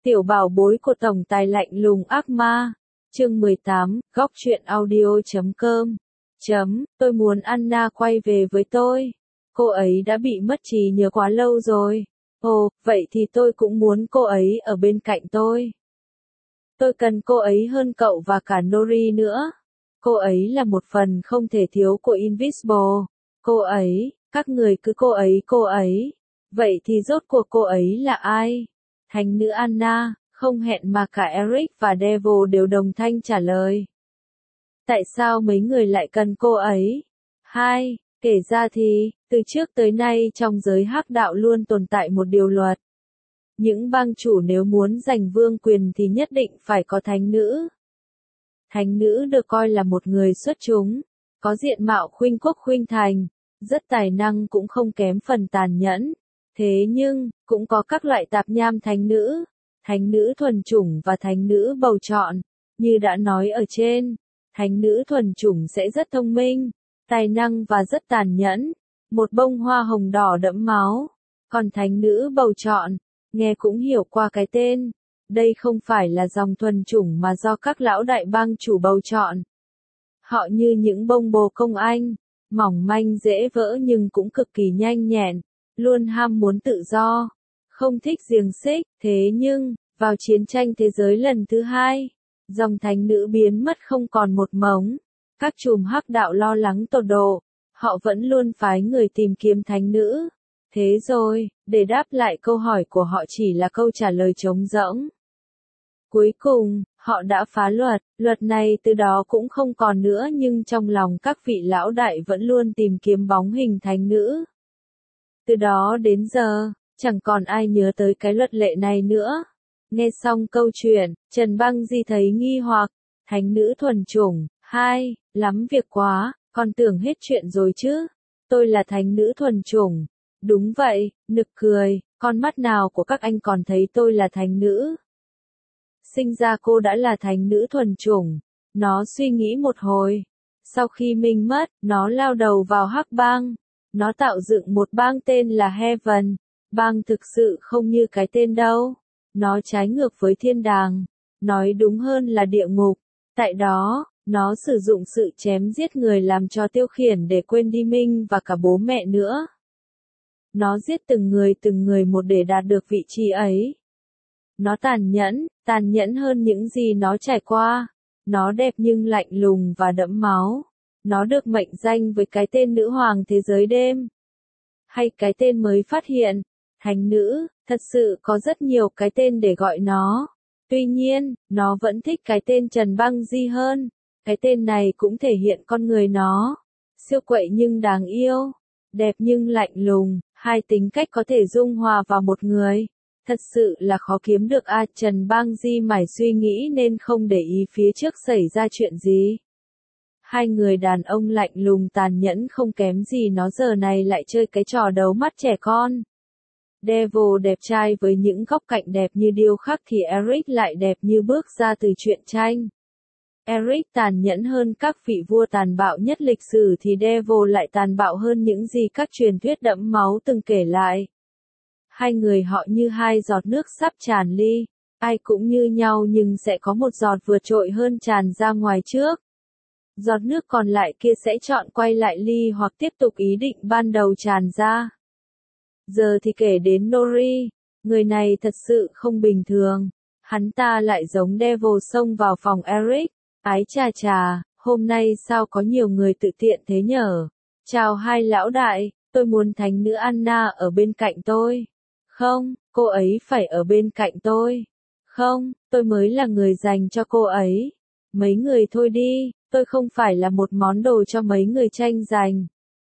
Tiểu bảo bối của tổng tài lạnh lùng ác ma. Chương 18, góc truyện audio.com. Tôi muốn Anna quay về với tôi. Cô ấy đã bị mất trí nhớ quá lâu rồi. Ồ, vậy thì tôi cũng muốn cô ấy ở bên cạnh tôi. Tôi cần cô ấy hơn cậu và cả Nori nữa. Cô ấy là một phần không thể thiếu của Invisible. Cô ấy, các người cứ cô ấy. Vậy thì rốt cuộc cô ấy là ai? Thánh nữ Anna, không hẹn mà cả Eric và Devil đều đồng thanh trả lời. Tại sao mấy người lại cần cô ấy? Kể ra thì, từ trước tới nay trong giới hắc đạo luôn tồn tại một điều luật. Những bang chủ nếu muốn giành vương quyền thì nhất định phải có thánh nữ. Thánh nữ được coi là một người xuất chúng, có diện mạo khuynh quốc khuynh thành, rất tài năng cũng không kém phần tàn nhẫn. Thế nhưng, cũng có các loại tạp nham thánh nữ thuần chủng và thánh nữ bầu chọn. Như đã nói ở trên, thánh nữ thuần chủng sẽ rất thông minh, tài năng và rất tàn nhẫn, một bông hoa hồng đỏ đẫm máu. Còn thánh nữ bầu chọn, nghe cũng hiểu qua cái tên, đây không phải là dòng thuần chủng mà do các lão đại bang chủ bầu chọn. Họ như những bông bồ công anh, mỏng manh dễ vỡ nhưng cũng cực kỳ nhanh nhẹn, luôn ham muốn tự do, không thích xiềng xích. Thế nhưng, vào chiến tranh thế giới lần thứ 2, dòng thánh nữ biến mất không còn một mống. Các chùm hắc đạo lo lắng tột độ, họ vẫn luôn phái người tìm kiếm thánh nữ. Thế rồi, để đáp lại câu hỏi của họ chỉ là câu trả lời trống rỗng. Cuối cùng, họ đã phá luật này từ đó cũng không còn nữa, nhưng trong lòng các vị lão đại vẫn luôn tìm kiếm bóng hình thánh nữ. Từ đó đến giờ, chẳng còn ai nhớ tới cái luật lệ này nữa. Nghe xong câu chuyện, Trần Băng Di thấy nghi hoặc, thánh nữ thuần chủng, lắm việc quá, con tưởng hết chuyện rồi chứ. Tôi là thánh nữ thuần chủng. Đúng vậy, nực cười, con mắt nào của các anh còn thấy tôi là thánh nữ. Sinh ra cô đã là thánh nữ thuần chủng. Nó suy nghĩ một hồi. Sau khi mình mất, nó lao đầu vào hắc bang. Nó tạo dựng một bang tên là Heaven. Bang thực sự không như cái tên đâu. Nó trái ngược với thiên đàng. Nói đúng hơn là địa ngục. Tại đó, nó sử dụng sự chém giết người làm cho tiêu khiển để quên đi mình và cả bố mẹ nữa. Nó giết từng người một để đạt được vị trí ấy. Nó tàn nhẫn hơn những gì nó trải qua. Nó đẹp nhưng lạnh lùng và đẫm máu. Nó được mệnh danh với cái tên nữ hoàng thế giới đêm. Hay cái tên mới phát hiện, thánh nữ, thật sự có rất nhiều cái tên để gọi nó. Tuy nhiên, nó vẫn thích cái tên Trần Băng Di hơn. Cái tên này cũng thể hiện con người nó. Siêu quậy nhưng đáng yêu. Đẹp nhưng lạnh lùng, hai tính cách có thể dung hòa vào một người. Thật sự là khó kiếm được a. Trần Băng Di mải suy nghĩ nên không để ý phía trước xảy ra chuyện gì. Hai người đàn ông lạnh lùng tàn nhẫn không kém gì nó giờ này lại chơi cái trò đấu mắt trẻ con. Devil đẹp trai với những góc cạnh đẹp như điêu khắc thì Eric lại đẹp như bước ra từ truyện tranh. Eric tàn nhẫn hơn các vị vua tàn bạo nhất lịch sử thì Devil lại tàn bạo hơn những gì các truyền thuyết đẫm máu từng kể lại. Hai người họ như hai giọt nước sắp tràn ly, ai cũng như nhau nhưng sẽ có một giọt vượt trội hơn tràn ra ngoài trước. Giọt nước còn lại kia sẽ chọn quay lại ly hoặc tiếp tục ý định ban đầu tràn ra. Giờ thì kể đến Nori, người này thật sự không bình thường. Hắn ta lại giống Devil xông vào phòng Eric. Ái chà, hôm nay sao có nhiều người tự tiện thế nhở? Chào hai lão đại, tôi muốn thánh nữ Anna ở bên cạnh tôi. Không, cô ấy phải ở bên cạnh tôi. Không, tôi mới là người dành cho cô ấy. Mấy người thôi đi, tôi không phải là một món đồ cho mấy người tranh giành.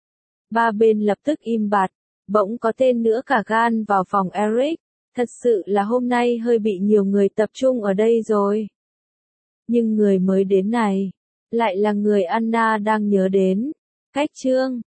Ba bên lập tức im bặt, bỗng có tên nữa cả gan vào phòng Eric. Thật sự là hôm nay hơi bị nhiều người tập trung ở đây rồi. Nhưng người mới đến này, lại là người Anna đang nhớ đến. Cách chương,